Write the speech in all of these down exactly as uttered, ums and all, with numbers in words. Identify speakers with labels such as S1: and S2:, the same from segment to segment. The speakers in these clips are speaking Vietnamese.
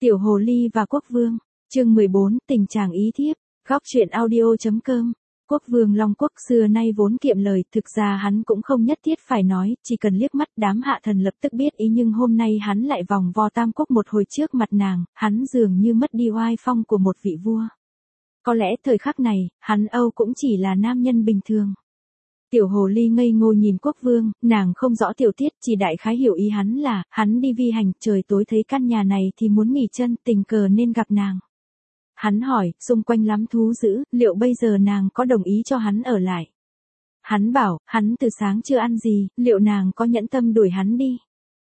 S1: Tiểu Hồ Ly và Quốc Vương, chương mười bốn, tình chàng ý thiếp, góc truyện audio.com. Quốc Vương Long Quốc xưa nay vốn kiệm lời, thực ra hắn cũng không nhất thiết phải nói, chỉ cần liếc mắt đám hạ thần lập tức biết ý, nhưng hôm nay hắn lại vòng vo tam quốc một hồi trước mặt nàng, hắn dường như mất đi oai phong của một vị vua. Có lẽ thời khắc này, hắn Âu cũng chỉ là nam nhân bình thường. Tiểu Hồ Ly ngây ngô nhìn Quốc Vương, nàng không rõ tiểu tiết, chỉ đại khái hiểu ý hắn là, hắn đi vi hành, trời tối thấy căn nhà này thì muốn nghỉ chân, tình cờ nên gặp nàng. Hắn hỏi, xung quanh lắm thú dữ, liệu bây giờ nàng có đồng ý cho hắn ở lại? Hắn bảo, hắn từ sáng chưa ăn gì, liệu nàng có nhẫn tâm đuổi hắn đi?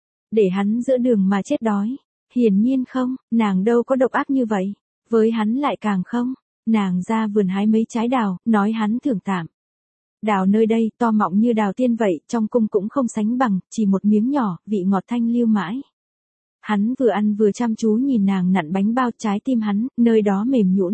S1: Để hắn giữa đường mà chết đói? Hiển nhiên không, nàng đâu có độc ác như vậy. Với hắn lại càng không. Nàng ra vườn hái mấy trái đào, nói hắn thưởng tạm. Đào nơi đây to mọng như đào tiên vậy, trong cung cũng không sánh bằng, chỉ một miếng nhỏ, vị ngọt thanh lưu mãi. Hắn vừa ăn vừa chăm chú nhìn nàng nặn bánh bao, trái tim hắn, nơi đó mềm nhũn.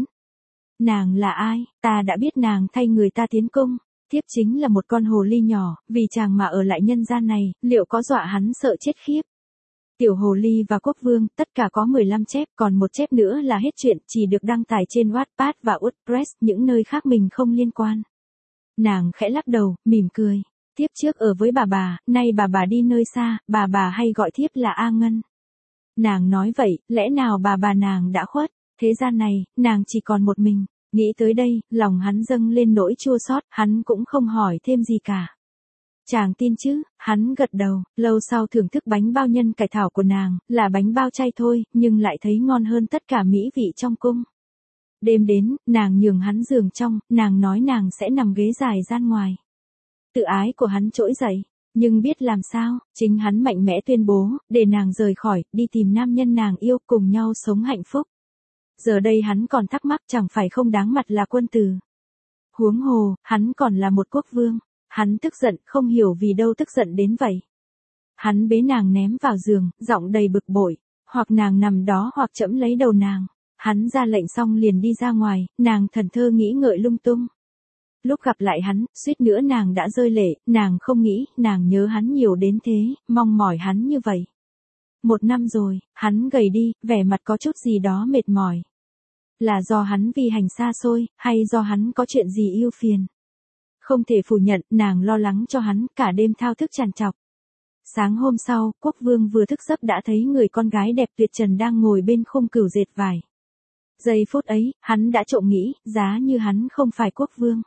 S1: Nàng là ai? Ta đã biết nàng thay người ta tiến cung. Thiếp chính là một con hồ ly nhỏ, vì chàng mà ở lại nhân gian này, liệu có dọa hắn sợ chết khiếp? Tiểu Hồ Ly và Quốc Vương, tất cả có mười lăm chép, còn một chép nữa là hết chuyện, chỉ được đăng tải trên Wattpad và WordPress, những nơi khác mình không liên quan. Nàng khẽ lắc đầu, mỉm cười. Thiếp trước ở với bà bà, nay bà bà đi nơi xa, bà bà hay gọi thiếp là A Ngân. Nàng nói vậy, lẽ nào bà bà nàng đã khuất? Thế gian này, nàng chỉ còn một mình. Nghĩ tới đây, lòng hắn dâng lên nỗi chua xót, hắn cũng không hỏi thêm gì cả. Chàng tin chứ? Hắn gật đầu, lâu sau thưởng thức bánh bao nhân cải thảo của nàng, là bánh bao chay thôi, nhưng lại thấy ngon hơn tất cả mỹ vị trong cung. Đêm đến, nàng nhường hắn giường trong, nàng nói nàng sẽ nằm ghế dài gian ngoài. Tự ái của hắn trỗi dậy, nhưng biết làm sao, chính hắn mạnh mẽ tuyên bố, để nàng rời khỏi, đi tìm nam nhân nàng yêu, cùng nhau sống hạnh phúc. Giờ đây hắn còn thắc mắc, chẳng phải không đáng mặt là quân tử. Huống hồ, hắn còn là một quốc vương. Hắn tức giận, không hiểu vì đâu tức giận đến vậy. Hắn bế nàng ném vào giường, giọng đầy bực bội, hoặc nàng nằm đó hoặc trẫm lấy đầu nàng. Hắn ra lệnh xong liền đi ra ngoài, nàng thần thơ nghĩ ngợi lung tung. Lúc gặp lại hắn, suýt nữa nàng đã rơi lệ, nàng không nghĩ, nàng nhớ hắn nhiều đến thế, mong mỏi hắn như vậy. Một năm rồi, hắn gầy đi, vẻ mặt có chút gì đó mệt mỏi. Là do hắn vi hành xa xôi, hay do hắn có chuyện gì ưu phiền? Không thể phủ nhận, nàng lo lắng cho hắn, cả đêm thao thức trằn trọc. Sáng hôm sau, Quốc Vương vừa thức giấc đã thấy người con gái đẹp tuyệt trần đang ngồi bên khung cửu dệt vải. Giây phút ấy, hắn đã trộm nghĩ, giá như hắn không phải quốc vương.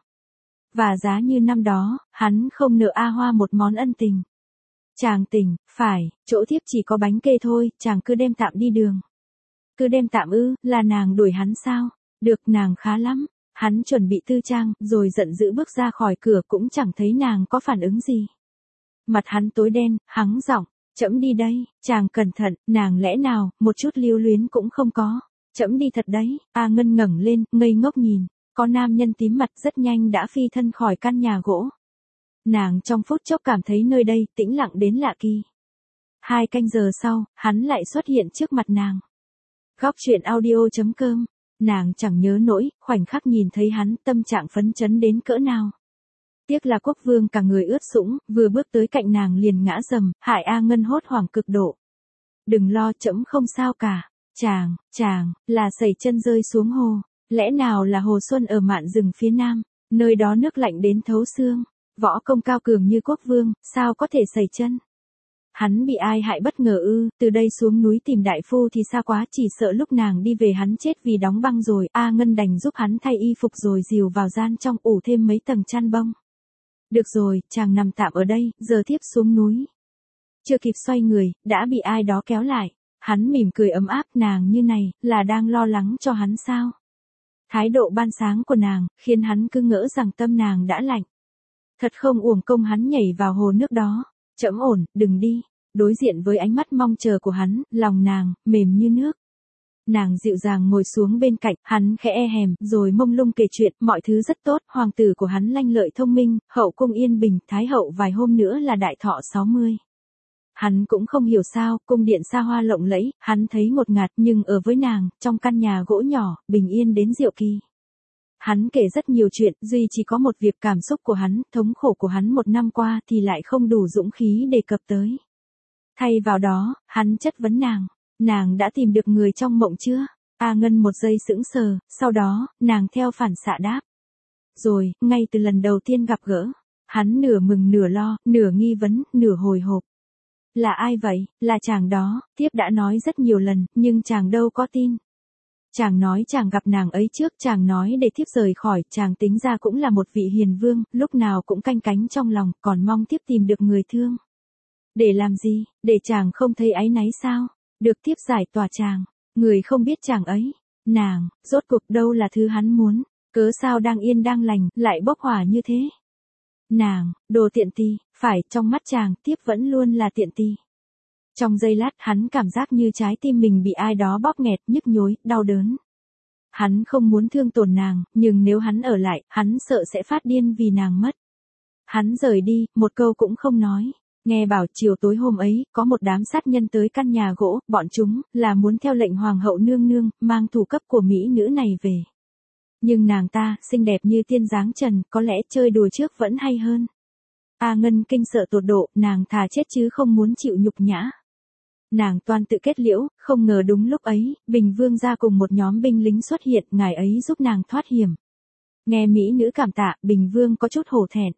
S1: Và giá như năm đó, hắn không nợ A Hoa một món ân tình. Chàng tỉnh, phải, chỗ thiếp chỉ có bánh kê thôi, chàng cứ đem tạm đi đường. Cứ đem tạm ư, là nàng đuổi hắn sao? Được, nàng khá lắm. Hắn chuẩn bị tư trang, rồi giận dữ bước ra khỏi cửa, cũng chẳng thấy nàng có phản ứng gì. Mặt hắn tối đen, hắng giọng, trẫm đi đây, chàng cẩn thận, nàng lẽ nào, một chút lưu luyến cũng không có. Trẫm đi thật đấy. A Ngân ngẩng lên, ngây ngốc nhìn, có nam nhân tím mặt rất nhanh đã phi thân khỏi căn nhà gỗ. Nàng trong phút chốc cảm thấy nơi đây tĩnh lặng đến lạ kỳ. Hai canh giờ sau, hắn lại xuất hiện trước mặt nàng. Góc truyện audio.com. Nàng chẳng nhớ nỗi, khoảnh khắc nhìn thấy hắn, tâm trạng phấn chấn đến cỡ nào. Tiếc là Quốc Vương cả người ướt sũng, vừa bước tới cạnh nàng liền ngã rầm, hại A Ngân hốt hoảng cực độ. Đừng lo, trẫm không sao cả. Chàng, chàng, là sẩy chân rơi xuống hồ. Lẽ nào là hồ xuân ở mạn rừng phía nam, nơi đó nước lạnh đến thấu xương. Võ công cao cường như Quốc Vương, sao có thể sẩy chân? Hắn bị ai hại bất ngờ ư? Từ đây xuống núi tìm đại phu thì xa quá, chỉ sợ lúc nàng đi về hắn chết vì đóng băng rồi. A Ngân đành giúp hắn thay y phục rồi dìu vào gian trong, ủ thêm mấy tầng chăn bông. Được rồi, chàng nằm tạm ở đây, giờ thiếp xuống núi. Chưa kịp xoay người, đã bị ai đó kéo lại. Hắn mỉm cười ấm áp, nàng như này, là đang lo lắng cho hắn sao? Thái độ ban sáng của nàng, khiến hắn cứ ngỡ rằng tâm nàng đã lạnh. Thật không uổng công hắn nhảy vào hồ nước đó. Trẫm ổn, đừng đi. Đối diện với ánh mắt mong chờ của hắn, lòng nàng, mềm như nước. Nàng dịu dàng ngồi xuống bên cạnh, hắn khẽ e hèm, rồi mông lung kể chuyện, mọi thứ rất tốt, hoàng tử của hắn lanh lợi thông minh, hậu cung yên bình, thái hậu vài hôm nữa là đại thọ sáu mươi. Hắn cũng không hiểu sao, cung điện xa hoa lộng lẫy, hắn thấy ngột ngạt, nhưng ở với nàng, trong căn nhà gỗ nhỏ, bình yên đến diệu kỳ. Hắn kể rất nhiều chuyện, duy chỉ có một việc cảm xúc của hắn, thống khổ của hắn một năm qua thì lại không đủ dũng khí đề cập tới. Thay vào đó, hắn chất vấn nàng. Nàng đã tìm được người trong mộng chưa? A Ngân một giây sững sờ, sau đó, nàng theo phản xạ đáp. Rồi, ngay từ lần đầu tiên gặp gỡ, hắn nửa mừng nửa lo, nửa nghi vấn, nửa hồi hộp. Là ai vậy? Là chàng đó, thiếp đã nói rất nhiều lần, nhưng chàng đâu có tin. Chàng nói chàng gặp nàng ấy trước, chàng nói để thiếp rời khỏi, chàng tính ra cũng là một vị hiền vương, lúc nào cũng canh cánh trong lòng, còn mong thiếp tìm được người thương. Để làm gì? Để chàng không thấy áy náy sao? Được thiếp giải tỏa chàng, người không biết chàng ấy. Nàng, rốt cuộc đâu là thứ hắn muốn, cớ sao đang yên đang lành, lại bốc hỏa như thế? Nàng, đồ tiện tì, phải, trong mắt chàng, thiếp vẫn luôn là tiện tì. Trong giây lát hắn cảm giác như trái tim mình bị ai đó bóp nghẹt, nhức nhối, đau đớn. Hắn không muốn thương tổn nàng, nhưng nếu hắn ở lại, hắn sợ sẽ phát điên vì nàng mất. Hắn rời đi, một câu cũng không nói. Nghe bảo chiều tối hôm ấy, có một đám sát nhân tới căn nhà gỗ, bọn chúng, là muốn theo lệnh hoàng hậu nương nương, mang thủ cấp của mỹ nữ này về. Nhưng nàng ta, xinh đẹp như tiên dáng trần, có lẽ chơi đùa trước vẫn hay hơn. A Ngân kinh sợ tột độ, nàng thà chết chứ không muốn chịu nhục nhã. Nàng toan tự kết liễu, không ngờ đúng lúc ấy, Bình Vương ra cùng một nhóm binh lính xuất hiện, ngài ấy giúp nàng thoát hiểm. Nghe mỹ nữ cảm tạ, Bình Vương có chút hổ thẹn.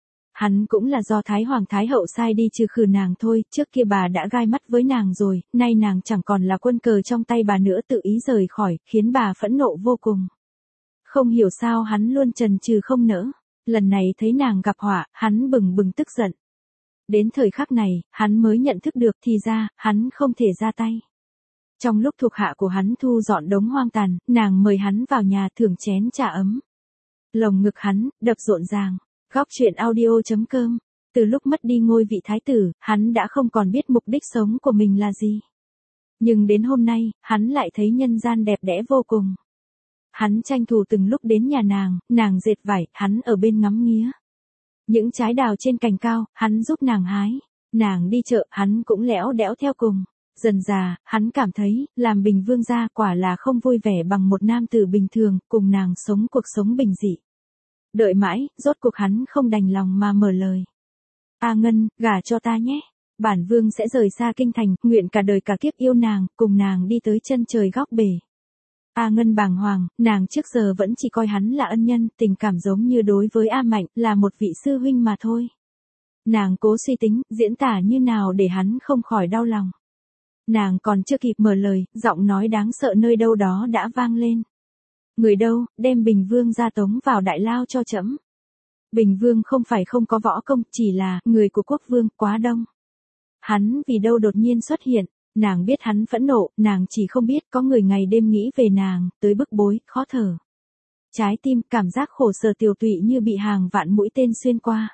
S1: Hắn cũng là do Thái Hoàng Thái Hậu sai đi trừ khử nàng thôi, trước kia bà đã gai mắt với nàng rồi, nay nàng chẳng còn là quân cờ trong tay bà nữa, tự ý rời khỏi, khiến bà phẫn nộ vô cùng. Không hiểu sao hắn luôn chần chừ không nỡ, lần này thấy nàng gặp họa, hắn bừng bừng tức giận. Đến thời khắc này, hắn mới nhận thức được thì ra, hắn không thể ra tay. Trong lúc thuộc hạ của hắn thu dọn đống hoang tàn, nàng mời hắn vào nhà thưởng chén trà ấm. Lồng ngực hắn, đập rộn ràng. Góc truyện audio chấm com. Từ lúc mất đi ngôi vị thái tử, hắn đã không còn biết mục đích sống của mình là gì. Nhưng đến hôm nay, hắn lại thấy nhân gian đẹp đẽ vô cùng. Hắn tranh thủ từng lúc đến nhà nàng, nàng dệt vải, hắn ở bên ngắm nghía. Những trái đào trên cành cao, hắn giúp nàng hái. Nàng đi chợ, hắn cũng lẽo đẽo theo cùng. Dần dà, hắn cảm thấy, làm Bình Vương gia quả là không vui vẻ bằng một nam tử bình thường, cùng nàng sống cuộc sống bình dị. Đợi mãi, rốt cuộc hắn không đành lòng mà mở lời. A Ngân, gả cho ta nhé. Bản vương sẽ rời xa kinh thành, nguyện cả đời cả kiếp yêu nàng, cùng nàng đi tới chân trời góc bể. A Ngân bàng hoàng, nàng trước giờ vẫn chỉ coi hắn là ân nhân, tình cảm giống như đối với A Mạnh, là một vị sư huynh mà thôi. Nàng cố suy tính, diễn tả như nào để hắn không khỏi đau lòng. Nàng còn chưa kịp mở lời, giọng nói đáng sợ nơi đâu đó đã vang lên. Người đâu, đem Bình Vương ra tống vào đại lao cho trẫm. Bình Vương không phải không có võ công, chỉ là, người của quốc vương, quá đông. Hắn vì đâu đột nhiên xuất hiện, nàng biết hắn phẫn nộ, nàng chỉ không biết có người ngày đêm nghĩ về nàng, tới bức bối, khó thở. Trái tim, cảm giác khổ sở tiều tụy như bị hàng vạn mũi tên xuyên qua.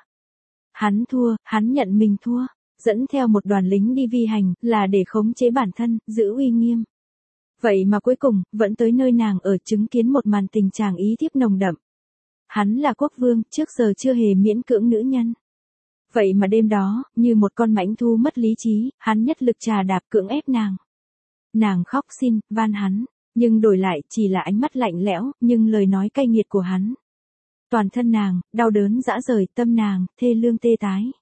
S1: Hắn thua, hắn nhận mình thua, dẫn theo một đoàn lính đi vi hành, là để khống chế bản thân, giữ uy nghiêm. Vậy mà cuối cùng, vẫn tới nơi nàng ở chứng kiến một màn tình chàng ý thiếp nồng đậm. Hắn là quốc vương, trước giờ chưa hề miễn cưỡng nữ nhân. Vậy mà đêm đó, như một con mãnh thu mất lý trí, hắn nhất lực trà đạp cưỡng ép nàng. Nàng khóc xin, van hắn, nhưng đổi lại chỉ là ánh mắt lạnh lẽo, nhưng lời nói cay nghiệt của hắn. Toàn thân nàng, đau đớn dã rời, tâm nàng, thê lương tê tái.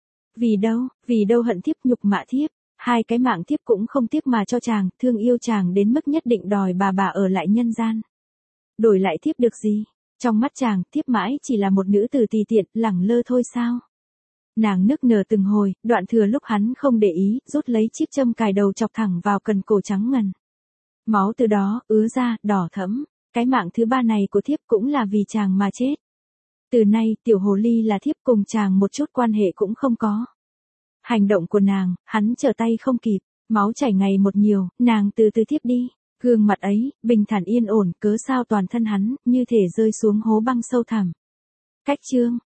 S1: Vì đâu, vì đâu hận thiếp nhục mạ thiếp. Hai cái mạng thiếp cũng không tiếc mà cho chàng, thương yêu chàng đến mức nhất định đòi bà bà ở lại nhân gian. Đổi lại thiếp được gì? Trong mắt chàng, thiếp mãi chỉ là một nữ tử tùy tiện, lẳng lơ thôi sao? Nàng nức nở từng hồi, đoạn thừa lúc hắn không để ý, rút lấy chiếc châm cài đầu chọc thẳng vào cần cổ trắng ngần. Máu từ đó, ứa ra, đỏ thẫm. Cái mạng thứ ba này của thiếp cũng là vì chàng mà chết. Từ nay, tiểu hồ ly là thiếp cùng chàng một chút quan hệ cũng không có. Hành động của nàng, hắn trở tay không kịp, máu chảy ngày một nhiều, nàng từ từ tiếp đi. Gương mặt ấy, bình thản yên ổn, cớ sao toàn thân hắn, như thể rơi xuống hố băng sâu thẳm. Cách chương.